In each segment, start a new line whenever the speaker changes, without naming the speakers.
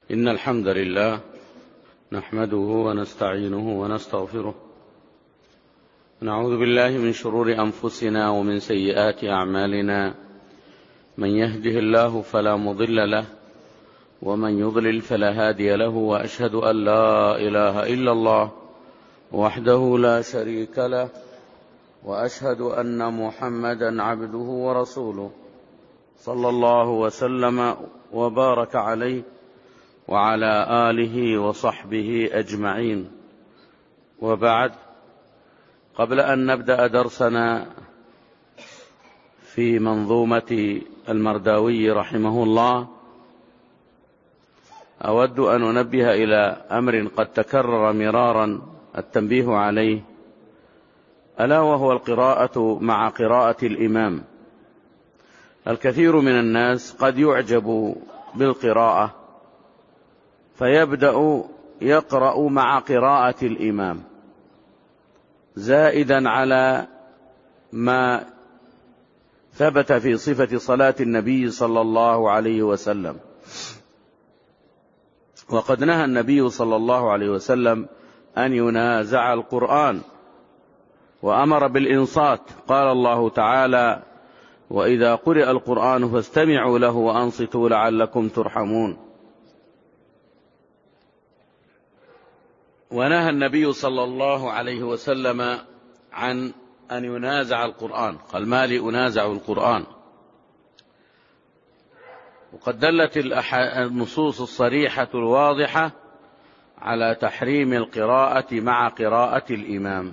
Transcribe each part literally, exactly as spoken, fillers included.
إن الحمد لله نحمده ونستعينه ونستغفره، نعوذ بالله من شرور أنفسنا ومن سيئات أعمالنا، من يهده الله فلا مضل له ومن يضلل فلا هادي له، وأشهد أن لا إله إلا الله وحده لا شريك له، وأشهد أن محمدا عبده ورسوله صلى الله وسلم وبارك عليه وعلى آله وصحبه أجمعين. وبعد، قبل أن نبدأ درسنا في منظومة المرداوي رحمه الله، أود أن أنبه إلى أمر قد تكرر مرارا التنبيه عليه، ألا وهو القراءة مع قراءة الإمام. الكثير من الناس قد يعجب بالقراءة فيبدأ يقرأ مع قراءة الإمام زائدا على ما ثبت في صفة صلاة النبي صلى الله عليه وسلم. وقد نهى النبي صلى الله عليه وسلم أن ينازع القرآن وأمر بالإنصات، قال الله تعالى: وإذا قرئ القرآن فاستمعوا له وأنصتوا لعلكم ترحمون. ونهى النبي صلى الله عليه وسلم عن أن ينازع القرآن، قال: ما لي أنازع القرآن. وقد دلت النصوص الصريحة الواضحة على تحريم القراءة مع قراءة الإمام،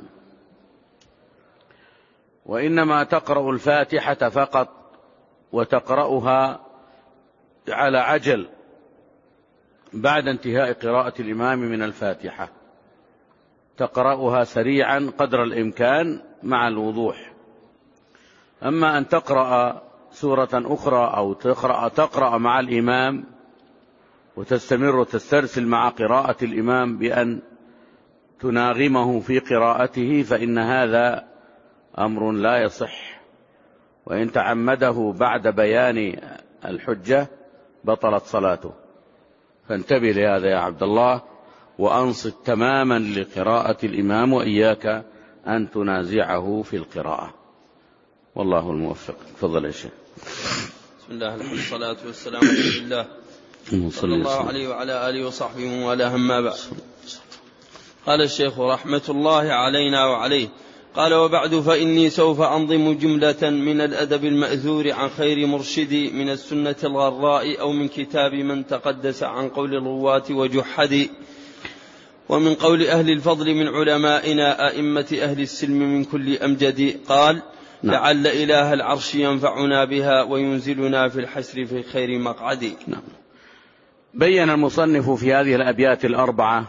وإنما تقرأ الفاتحة فقط، وتقرأها على عجل بعد انتهاء قراءة الإمام من الفاتحة، تقرأها سريعا قدر الإمكان مع الوضوح. أما أن تقرأ سورة أخرى أو تقرأ, تقرأ مع الإمام وتستمر وتسترسل مع قراءة الإمام بأن تناغمه في قراءته، فإن هذا أمر لا يصح، وإن تعمده بعد بيان الحجة بطلت صلاته. فانتبه لهذا يا عبد الله، وأنصت تماما لقراءة الإمام، وإياك أن تنازعه في القراءة، والله الموفق. تفضل يا شيخ.
بسم الله الحمد والصلاة والسلام على رسول الله صلى الله عليه وعلى آله وصحبه وعلى أما بعد. قال الشيخ رحمة الله علينا وعليه، قال: وبعد، فإني سوف أنظم جملة من الأدب المأثور عن خير مرشدي من السنة الغراء، أو من كتاب من تقدس عن قول الرواة وجحدي، ومن قول أهل الفضل من علمائنا أئمة أهل السلم من كل أمجد. قال: نعم. لعل إله العرش ينفعنا بها وينزلنا في الحسر في خير مقعد.
نعم. بين المصنف في هذه الأبيات الأربعة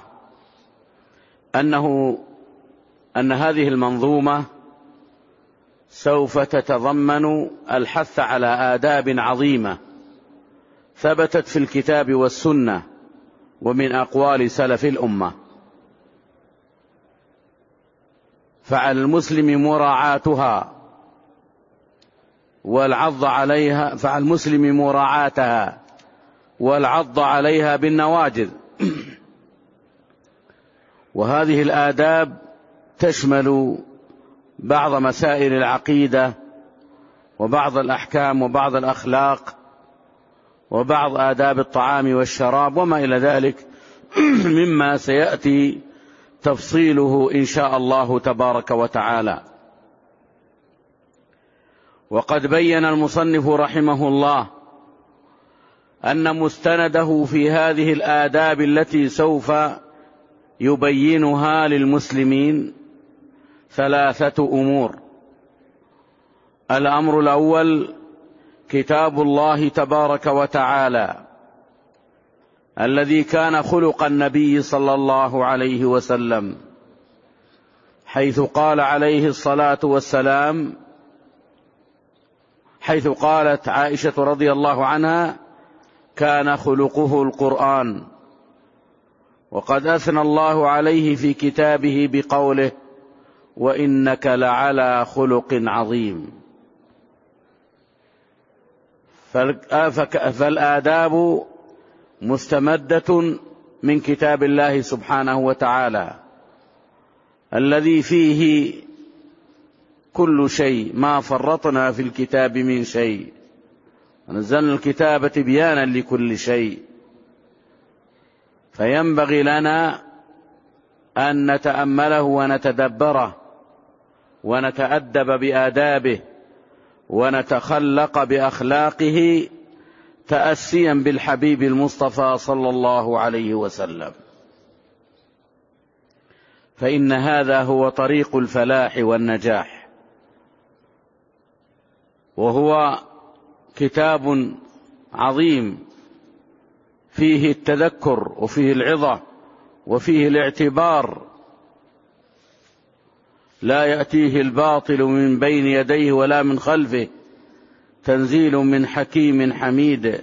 أنه أن هذه المنظومة سوف تتضمن الحث على آداب عظيمة ثبتت في الكتاب والسنة ومن أقوال سلف الأمة، فعلى المسلم مراعاتها والعض عليها فعلى المسلم مراعاتها والعض عليها بالنواجذ. وهذه الآداب تشمل بعض مسائل العقيدة وبعض الأحكام وبعض الأخلاق وبعض آداب الطعام والشراب وما إلى ذلك مما سيأتي تفصيله إن شاء الله تبارك وتعالى. وقد بين المصنف رحمه الله أن مستنده في هذه الآداب التي سوف يبينها للمسلمين ثلاثة أمور. الأمر الأول كتاب الله تبارك وتعالى الذي كان خلق النبي صلى الله عليه وسلم، حيث قال عليه الصلاة والسلام حيث قالت عائشة رضي الله عنها: كان خلقه القرآن. وقد أثنى الله عليه في كتابه بقوله: وإنك لعلى خلق عظيم. فالآداب مستمدة من كتاب الله سبحانه وتعالى الذي فيه كل شيء، ما فرطنا في الكتاب من شيء، ونزلنا الكتاب تبيانا لكل شيء. فينبغي لنا أن نتأمله ونتدبره ونتأدب بآدابه ونتخلق بأخلاقه تأسيا بالحبيب المصطفى صلى الله عليه وسلم، فإن هذا هو طريق الفلاح والنجاح. وهو كتاب عظيم فيه التذكر وفيه العظة وفيه الاعتبار، لا يأتيه الباطل من بين يديه ولا من خلفه، تنزيل من حكيم حميد.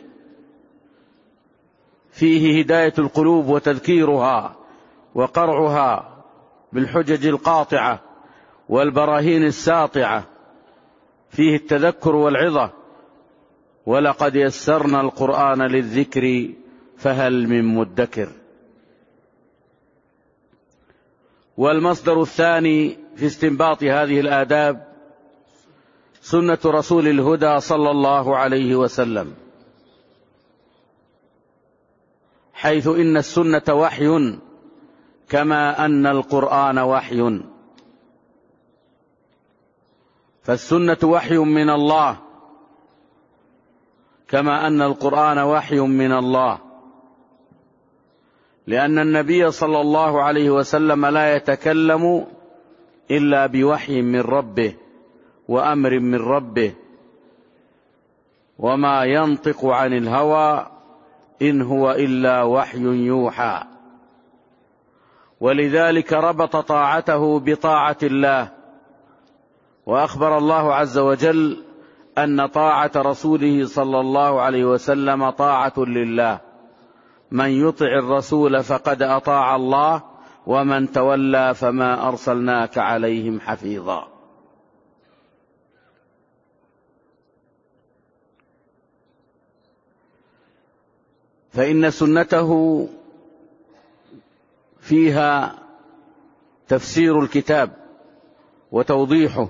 فيه هداية القلوب وتذكيرها وقرعها بالحجج القاطعة والبراهين الساطعة، فيه التذكر والعظة. ولقد يسرنا القرآن للذكر فهل من مدكر. والمصدر الثاني في استنباط هذه الآداب سنة رسول الهدى صلى الله عليه وسلم، حيث إن السنة وحي كما أن القرآن وحي. فالسنة وحي من الله كما أن القرآن وحي من الله، لأن النبي صلى الله عليه وسلم لا يتكلم إلا بوحي من ربه وأمر من ربه، وما ينطق عن الهوى إن هو إلا وحي يوحى. ولذلك ربط طاعته بطاعة الله، وأخبر الله عز وجل أن طاعة رسوله صلى الله عليه وسلم طاعة لله، من يطع الرسول فقد أطاع الله ومن تولى فما أرسلناك عليهم حفيظا. فإن سنته فيها تفسير الكتاب وتوضيحه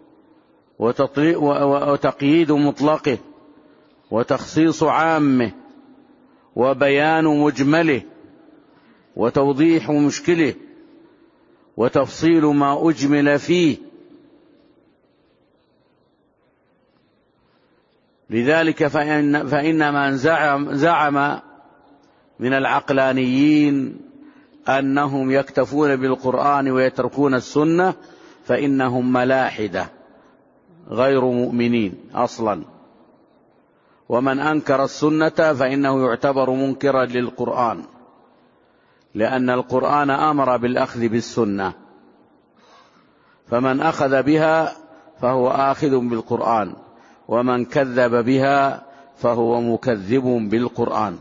وتقييد مطلقه وتخصيص عامه وبيان مجمله وتوضيح مشكله وتفصيل ما أجمل فيه. لذلك فإن, فإن من زعم, زعم من العقلانيين أنهم يكتفون بالقرآن ويتركون السنة فإنهم ملاحدة غير مؤمنين أصلا. ومن أنكر السنة فإنه يعتبر منكرا للقرآن، لأن القرآن أمر بالأخذ بالسنة، فمن أخذ بها فهو آخذ بالقرآن، ومن كذب بها فهو مكذب بالقرآن.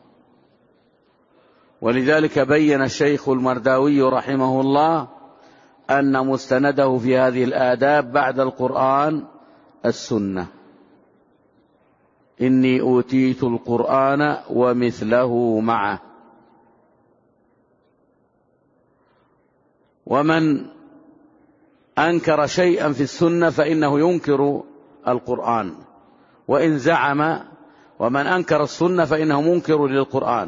ولذلك بين الشيخ المرداوي رحمه الله أن مستنده في هذه الآداب بعد القرآن السنة. إني أوتيت القرآن ومثله معه. ومن أنكر شيئا في السنة فإنه ينكر القرآن وإن زعم، ومن أنكر السنة فإنه منكر للقرآن،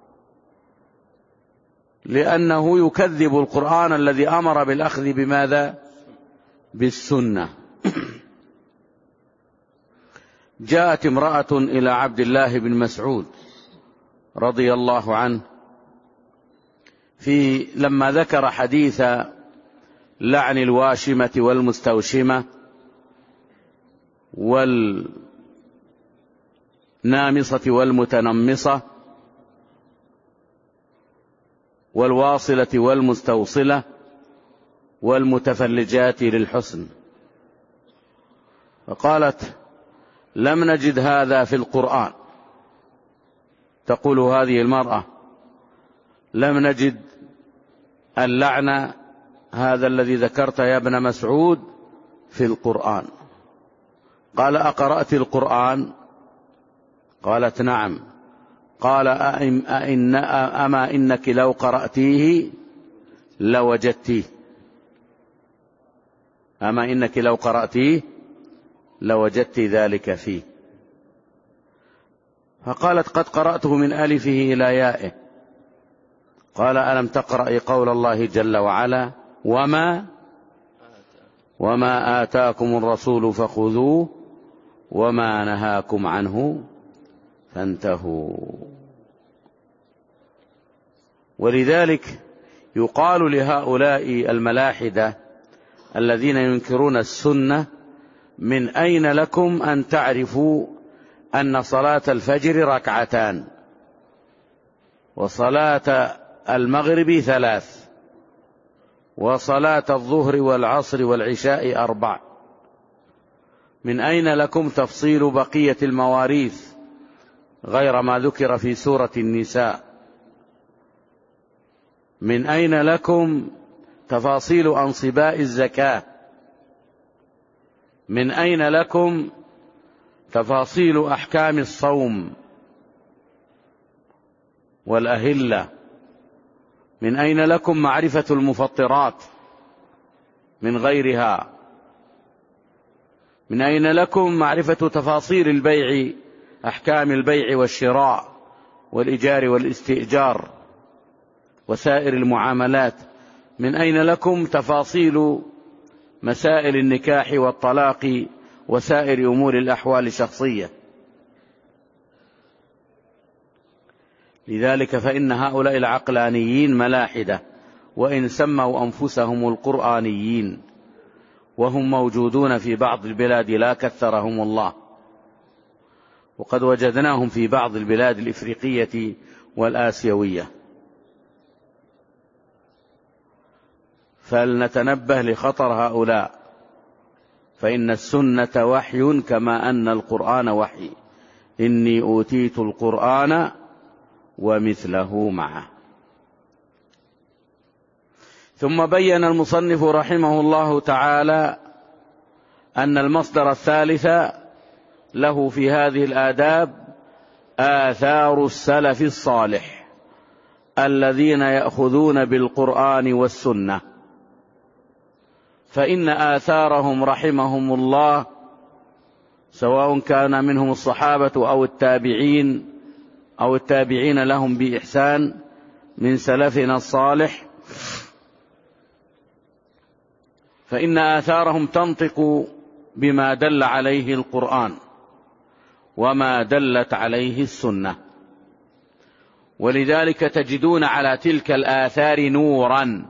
لأنه يكذب القرآن الذي أمر بالأخذ بماذا؟ بالسنة. جاءت امرأة إلى عبد الله بن مسعود رضي الله عنه في لما ذكر حديث لعن الواشمة والمستوشمة والنامصة والمتنمصة والواصلة والمستوصلة والمتفلجات للحسن، فقالت: لم نجد هذا في القرآن. تقول هذه المرأة: لم نجد اللعن هذا الذي ذكرت يا ابن مسعود في القرآن. قال: أقرأت القرآن؟ قالت: نعم. قال أئن أما إنك لو قرأتيه لوجدتيه أما إنك لو قرأتيه لوجدت ذلك فيه. فقالت قد قرأته من ألفه إلى يائه. قال ألم تقرأي قول الله جل وعلا وما وما آتاكم الرسول فخذوه وما نهاكم عنه فانتهوا. ولذلك يقال لهؤلاء الملاحدة الذين ينكرون السنة من أين لكم أن تعرفوا أن صلاة الفجر ركعتان وصلاة المغرب ثلاث وصلاة الظهر والعصر والعشاء أربع؟ من أين لكم تفصيل بقية المواريث غير ما ذكر في سورة النساء؟ من أين لكم تفاصيل أنصباء الزكاة؟ من أين لكم تفاصيل أحكام الصوم والأهلة؟ من أين لكم معرفة المفطرات من غيرها؟ من أين لكم معرفة تفاصيل البيع، أحكام البيع والشراء والإيجار والاستئجار وسائر المعاملات؟ من أين لكم تفاصيل مسائل النكاح والطلاق وسائر أمور الأحوال الشخصية؟ لذلك فإن هؤلاء العقلانيين ملاحدة، وإن سموا أنفسهم القرآنيين، وهم موجودون في بعض البلاد لا كثرهم الله، وقد وجدناهم في بعض البلاد الإفريقية والآسيوية. فلنتنبه لخطر هؤلاء، فإن السنة وحي كما أن القرآن وحي. إني أوتيت القرآن ومثله معه. ثم بين المصنف رحمه الله تعالى أن المصدر الثالث له في هذه الآداب آثار السلف الصالح الذين يأخذون بالقرآن والسنة، فإن آثارهم رحمهم الله سواء كان منهم الصحابة أو التابعين أو التابعين لهم بإحسان من سلفنا الصالح، فإن آثارهم تنطق بما دل عليه القرآن وما دلت عليه السنة. ولذلك تجدون على تلك الآثار نورا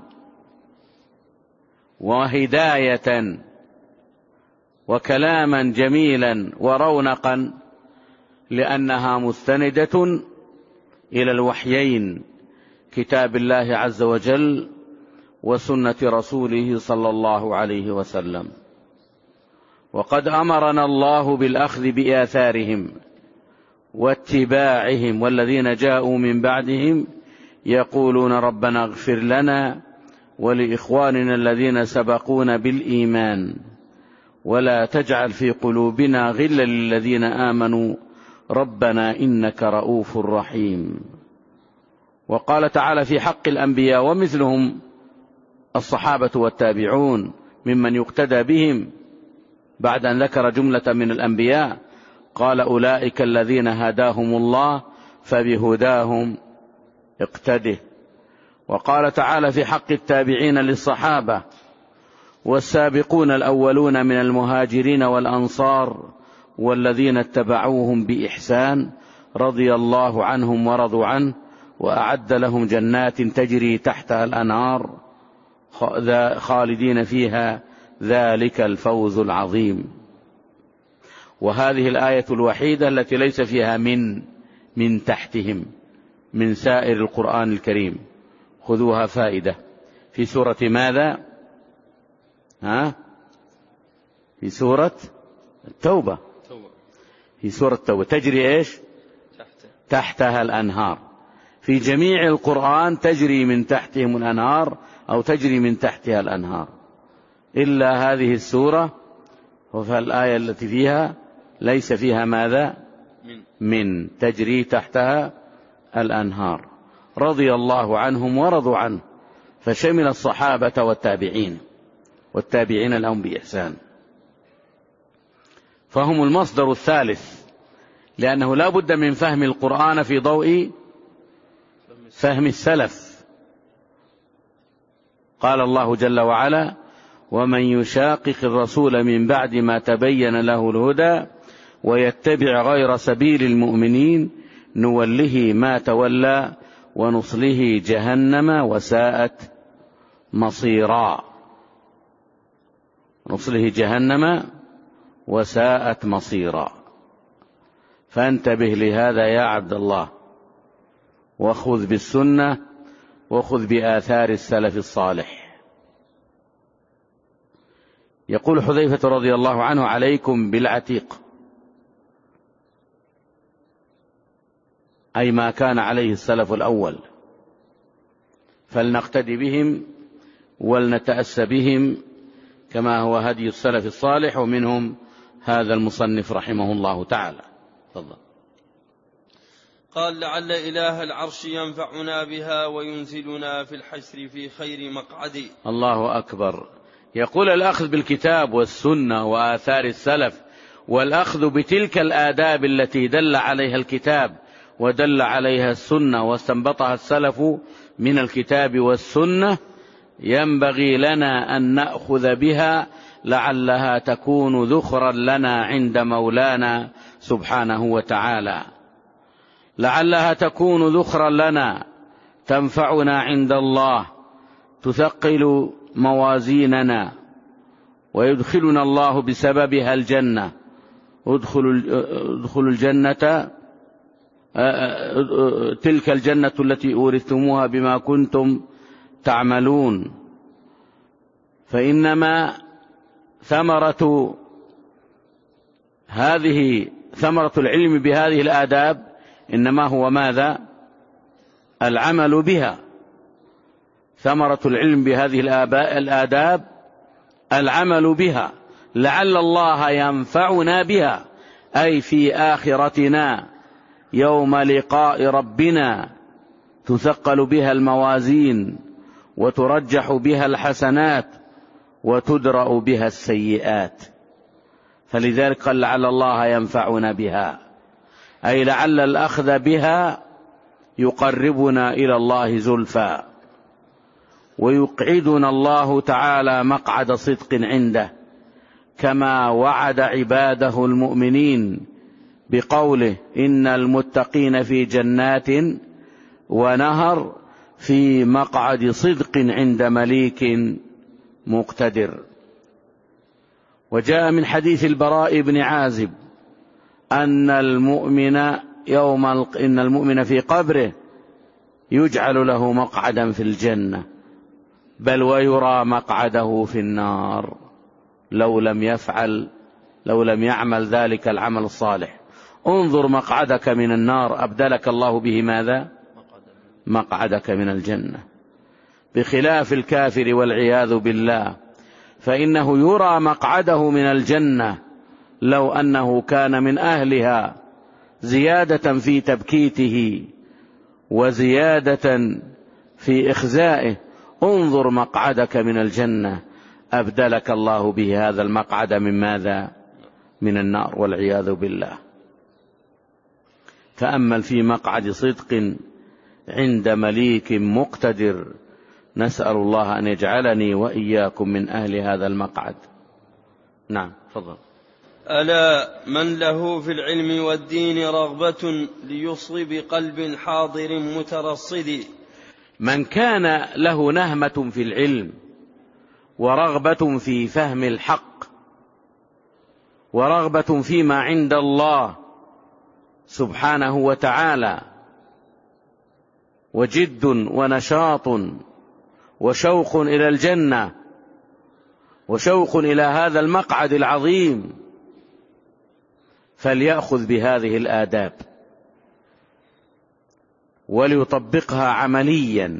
وهداية وكلاما جميلا ورونقا، لأنها مستندة إلى الوحيين كتاب الله عز وجل وسنة رسوله صلى الله عليه وسلم. وقد أمرنا الله بالأخذ بآثارهم واتباعهم، والذين جاءوا من بعدهم يقولون ربنا اغفر لنا ولإخواننا الذين سبقونا بالإيمان ولا تجعل في قلوبنا غلا للذين آمنوا ربنا إنك رؤوف رحيم. وقال تعالى في حق الأنبياء ومثلهم الصحابة والتابعون ممن يقتدى بهم، بعد أن ذكر جملة من الأنبياء قال أولئك الذين هداهم الله فبهداهم اقتده. وقال تعالى في حق التابعين للصحابة والسابقون الأولون من المهاجرين والأنصار والذين اتبعوهم بإحسان رضي الله عنهم ورضوا عنه وأعد لهم جنات تجري تحتها الأنهار خالدين فيها ذلك الفوز العظيم. وهذه الآية الوحيدة التي ليس فيها من من تحتهم من سائر القرآن الكريم. خذوها فائدة. في سورة ماذا؟ ها؟ في سورة التوبة. في سورة التوبة تجري إيش؟ تحتها الأنهار. في جميع القرآن تجري من تحتهم الأنهار أو تجري من تحتها الأنهار، إلا هذه السورة فالآية التي فيها ليس فيها ماذا؟ من, من تجري تحتها الأنهار، رضي الله عنهم ورضوا عنه، فشمل الصحابة والتابعين والتابعين لهم بإحسان، فهم المصدر الثالث، لأنه لا بد من فهم القرآن في ضوء فهم السلف. قال الله جل وعلا: ومن يشاقق الرسول من بعد ما تبين له الهدى ويتبع غير سبيل المؤمنين نوله ما تولى ونصله جهنم وساءت مصيرا. نصله جهنم وساءت مصيرا. فانتبه لهذا يا عبد الله، وخذ بالسنة وخذ بآثار السلف الصالح. يقول حذيفة رضي الله عنه: عليكم بالعتيق، أي ما كان عليه السلف الأول، فلنقتدي بهم ولنتأسى بهم كما هو هدي السلف الصالح، ومنهم هذا المصنف رحمه الله تعالى. تفضل.
قال: لعل إله العرش ينفعنا بها وينزلنا في الحشر في خير مقعد.
الله أكبر. يقول: الأخذ بالكتاب والسنة وآثار السلف، والأخذ بتلك الآداب التي دل عليها الكتاب ودل عليها السنة واستنبطها السلف من الكتاب والسنة، ينبغي لنا أن نأخذ بها لعلها تكون ذخرا لنا عند مولانا سبحانه وتعالى، لعلها تكون ذخرا لنا تنفعنا عند الله، تثقل موازيننا ويدخلنا الله بسببها الجنة. ادخلوا ادخلوا الجنة، تلك الجنة التي أورثتموها بما كنتم تعملون. فإنما ثمرة هذه ثمرة العلم بهذه الآداب إنما هو ماذا؟ العمل بها. ثمرة العلم بهذه الآداب العمل بها، لعل الله ينفعنا بها، أي في آخرتنا يوم لقاء ربنا تثقل بها الموازين وترجح بها الحسنات وتدرأ بها السيئات. فلذلك قال: لعل الله ينفعنا بها، أي لعل الأخذ بها يقربنا إلى الله زلفى، ويقعدنا الله تعالى مقعد صدق عنده، كما وعد عباده المؤمنين بقوله: إن المتقين في جنات ونهر في مقعد صدق عند مليك مقتدر. وجاء من حديث البراء بن عازب أن المؤمن يوم إن المؤمن في قبره يجعل له مقعدا في الجنة، بل ويرى مقعده في النار لو لم يفعل لو لم يعمل ذلك العمل الصالح. انظر مقعدك من النار أبدلك الله به ماذا؟ مقعدك من الجنة. بخلاف الكافر والعياذ بالله، فإنه يرى مقعده من الجنة لو أنه كان من أهلها، زيادة في تبكيته وزيادة في إخزائه. انظر مقعدك من الجنة أبدلك الله به هذا المقعد من ماذا؟ من النار والعياذ بالله. تأمل في مقعد صدق عند مليك مقتدر. نسأل الله أن يجعلني وإياكم من أهل هذا المقعد. نعم، تفضل.
ألا من له في العلم والدين رغبة ليصب قلب حاضر مترصد.
من كان له نهمة في العلم ورغبة في فهم الحق ورغبة فيما عند الله سبحانه وتعالى، وجد ونشاط وشوق إلى الجنة وشوق إلى هذا المقعد العظيم، فليأخذ بهذه الآداب وليطبقها عمليا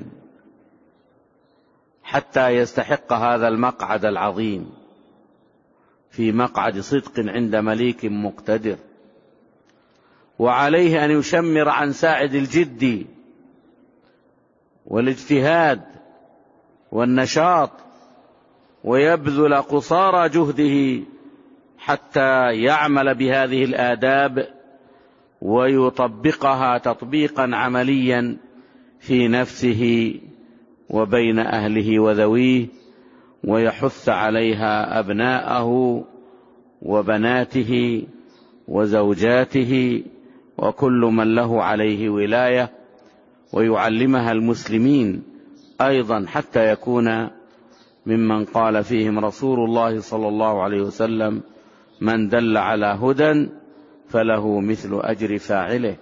حتى يستحق هذا المقعد العظيم في مقعد صدق عند مليك مقتدر. وعليه أن يشمر عن ساعد الجد والاجتهاد والنشاط، ويبذل قصارى جهده حتى يعمل بهذه الآداب ويطبقها تطبيقا عمليا في نفسه وبين أهله وذويه، ويحث عليها أبناءه وبناته وزوجاته وكل من له عليه ولاية، ويعلمها المسلمين أيضا حتى يكون ممن قال فيهم رسول الله صلى الله عليه وسلم: من دل على هدى فله مثل أجر فاعله.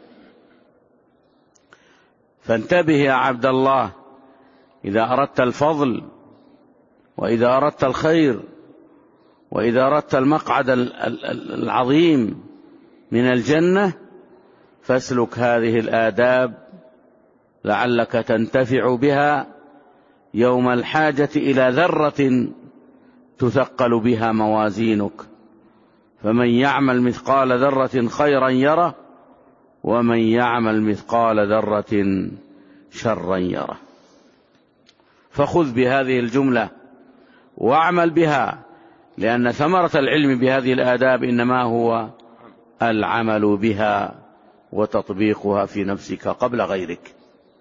فانتبه يا عبد الله، إذا أردت الفضل وإذا أردت الخير وإذا أردت المقعد العظيم من الجنة فاسلك هذه الآداب لعلك تنتفع بها يوم الحاجة إلى ذرة تثقل بها موازينك. فمن يعمل مثقال ذرة خيرا يره، ومن يعمل مثقال ذرة شرا يره. فخذ بهذه الجملة واعمل بها، لأن ثمرة العلم بهذه الآداب إنما هو العمل بها وتطبيقها في نفسك قبل غيرك.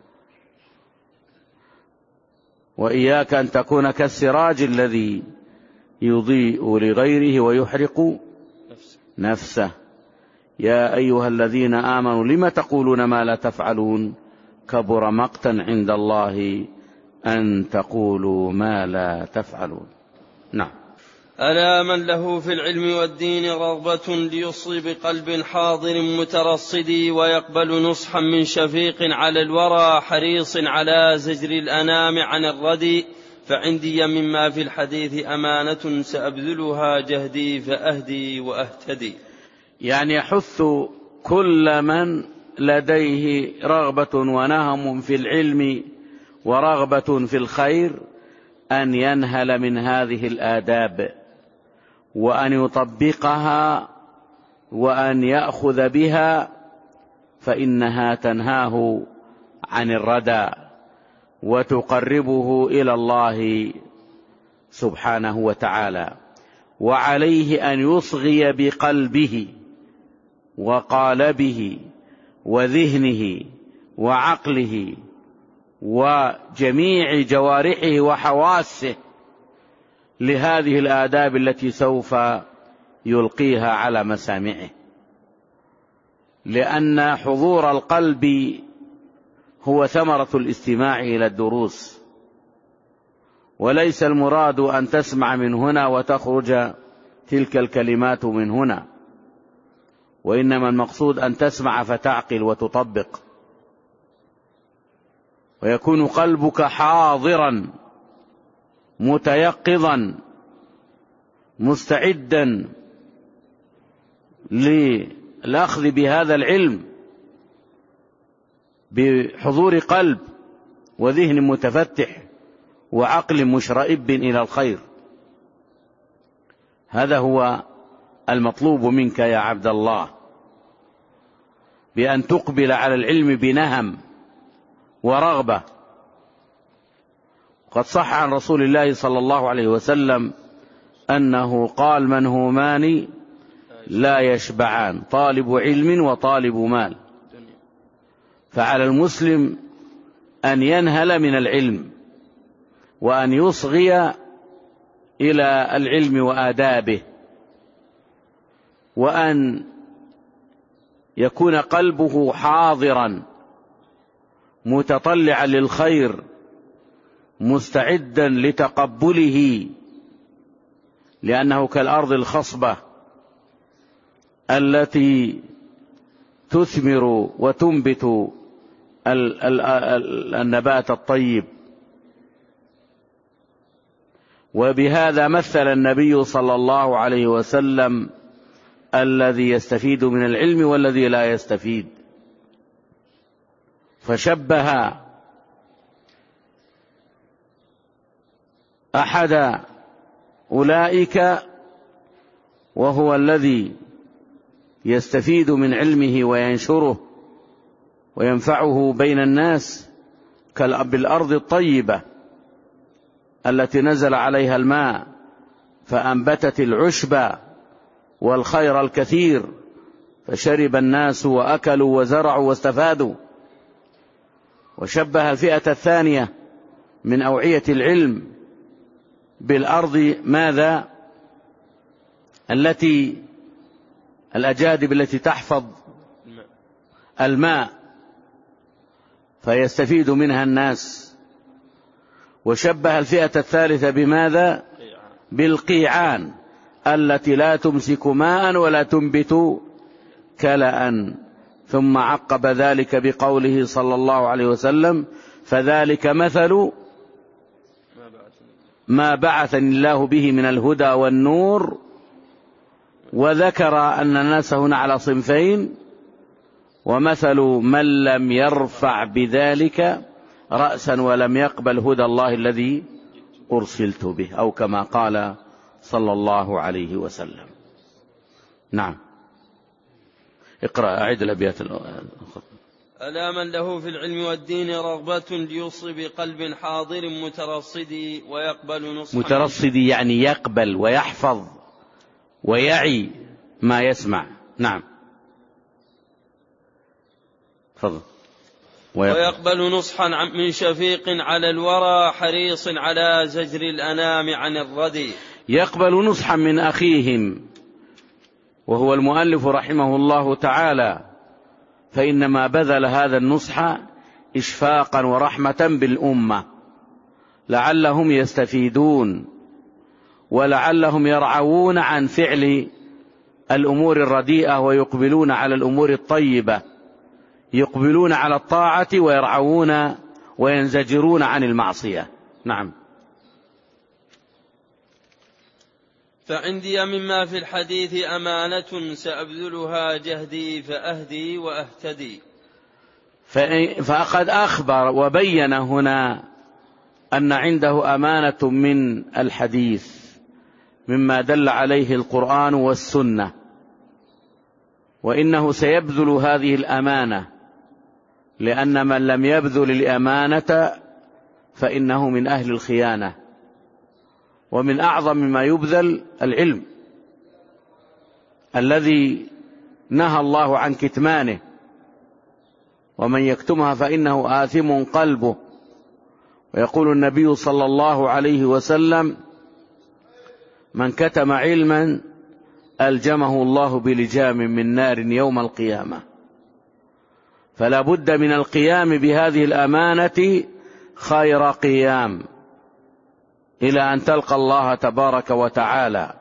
وإياك أن تكون كالسراج الذي يضيء لغيره ويحرق نفسه. يا أيها الذين آمنوا لم تقولون ما لا تفعلون، كبر مقتا عند الله أن تقولوا ما لا تفعلون. نعم.
ألا من له في العلم والدين رغبة ليصيب بقلب حاضر مترصد، ويقبل نصحا من شفيق على الورى حريص على زجر الأنام عن الردي، فعندي مما في الحديث أمانة سأبذلها جهدي فأهدي وأهتدي.
يعني يحث كل من لديه رغبة ونهم في العلم ورغبة في الخير أن ينهل من هذه الآداب، وأن يطبقها وأن يأخذ بها، فإنها تنهاه عن الردى وتقربه إلى الله سبحانه وتعالى. وعليه أن يصغي بقلبه وقالبه وذهنه وعقله وجميع جوارحه وحواسه لهذه الآداب التي سوف يلقيها على مسامعه، لأن حضور القلب هو ثمرة الاستماع إلى الدروس، وليس المراد أن تسمع من هنا وتخرج تلك الكلمات من هنا، وإنما المقصود أن تسمع فتعقل وتطبق، ويكون قلبك حاضرا متيقظا مستعدا للأخذ بهذا العلم بحضور قلب وذهن متفتح وعقل مشرئب إلى الخير. هذا هو المطلوب منك يا عبد الله، بأن تقبل على العلم بنهم ورغبة. قد صح عن رسول الله صلى الله عليه وسلم أنه قال: من همان لا يشبعان، طالب علم وطالب مال. فعلى المسلم أن ينهل من العلم وأن يصغي إلى العلم وآدابه، وأن يكون قلبه حاضرا متطلعا للخير مستعدا لتقبله، لأنه كالأرض الخصبة التي تثمر وتنبت النبات الطيب. وبهذا مثل النبي صلى الله عليه وسلم الذي يستفيد من العلم والذي لا يستفيد، فشبه أحد أولئك وهو الذي يستفيد من علمه وينشره وينفعه بين الناس بالأرض الطيبة التي نزل عليها الماء فأنبتت العشب والخير الكثير، فشرب الناس وأكلوا وزرعوا واستفادوا. وشبه الفئة الثانية من أوعية العلم بالأرض ماذا؟ التي الأجادب التي تحفظ الماء فيستفيد منها الناس. وشبه الفئة الثالثة بماذا؟ بالقيعان التي لا تمسك ماء ولا تنبت كلأ. ثم عقب ذلك بقوله صلى الله عليه وسلم: فذلك مثل ما بعثني الله به من الهدى والنور. وذكر أن الناس هنا على صنفين: ومثل من لم يرفع بذلك رأسا ولم يقبل هدى الله الذي أرسلت به، أو كما قال صلى الله عليه وسلم. نعم، اقرأ، أعد الأبيات الأخرى.
ألا من له في العلم والدين رغبة ليصب بقلب حاضر مترصد ويقبل نصحا.
مترصد يعني يقبل ويحفظ ويعي ما يسمع. نعم، فضل.
ويقبل نصحا من شفيق على الورى حريص على زجر الأنام عن الردي.
يقبل نصحا من أخيهم، وهو المؤلف رحمه الله تعالى، فإنما بذل هذا النصح إشفاقا ورحمة بالأمة لعلهم يستفيدون ولعلهم يرعون عن فعل الأمور الرديئة ويقبلون على الأمور الطيبة، يقبلون على الطاعة ويرعون وينزجرون عن المعصية. نعم.
فعندي مما في الحديث أمانة سأبذلها جهدي فأهدي وأهتدي.
فقد أخبر وبين هنا أن عنده أمانة من الحديث مما دل عليه القرآن والسنة، وإنه سيبذل هذه الأمانة، لأن من لم يبذل الأمانة فإنه من أهل الخيانة. ومن أعظم ما يبذل العلم الذي نهى الله عن كتمانه، ومن يكتمها فإنه آثم قلبه. ويقول النبي صلى الله عليه وسلم: من كتم علما ألجمه الله بلجام من نار يوم القيامة. فلا بد من القيام بهذه الأمانة خير قيام إلى أن تلقى الله تبارك وتعالى.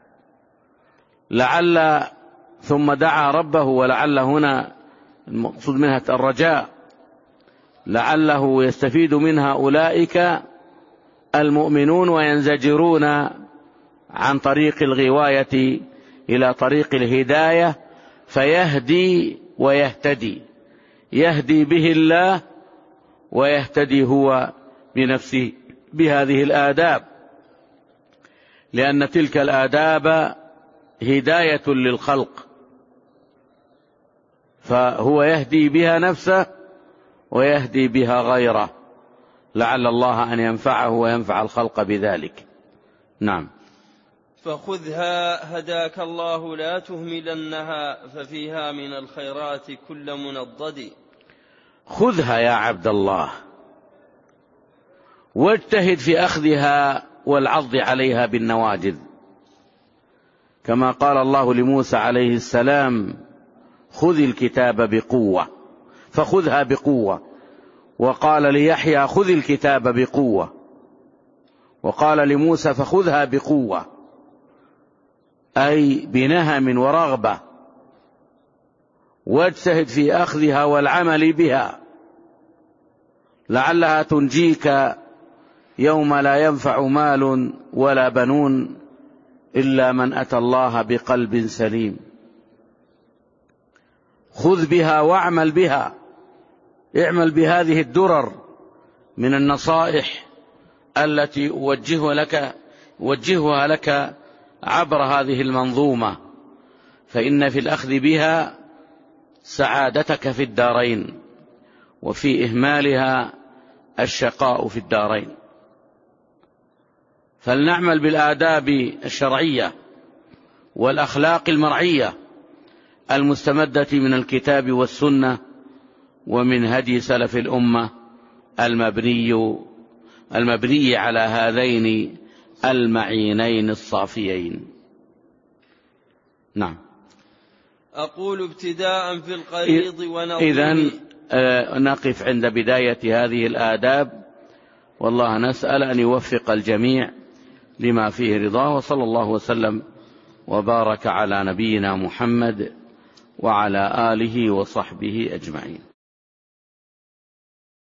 لعل ثم دعا ربه، ولعل هنا المقصود منها الرجاء، لعله يستفيد منها أولئك المؤمنون وينزجرون عن طريق الغواية إلى طريق الهداية، فيهدي ويهتدي، يهدي به الله ويهتدي هو بنفسه بهذه الآداب، لأن تلك الآداب هداية للخلق، فهو يهدي بها نفسه ويهدي بها غيره، لعل الله أن ينفعه وينفع الخلق بذلك. نعم.
فخذها هداك الله لا تهملنها ففيها من الخيرات كل منضد.
خذها يا عبد الله واجتهد في أخذها والعض عليها بالنواجذ، كما قال الله لموسى عليه السلام: خذ الكتاب بقوة، فخذها بقوة. وقال ليحيى: خذ الكتاب بقوة. وقال لموسى: فخذها بقوة، أي بنهم ورغبة، واجتهد في أخذها والعمل بها، لعلها تنجيك يوم لا ينفع مال ولا بنون إلا من أتى الله بقلب سليم. خذ بها واعمل بها، اعمل بهذه الدرر من النصائح التي أوجهها لك, أوجهها لك عبر هذه المنظومة، فإن في الأخذ بها سعادتك في الدارين، وفي إهمالها الشقاء في الدارين. فلنعمل بالآداب الشرعية والأخلاق المرعية المستمدة من الكتاب والسنة ومن هدي سلف الأمة المبني المبني على هذين المعينين الصافيين. نعم.
أقول ابتداء في القريض ونظيره.
إذن آه نقف عند بداية هذه الآداب، والله نسأل أن يوفق الجميع لما فيه رضاه، وصلى الله وسلم وبارك على نبينا محمد وعلى آله وصحبه أجمعين.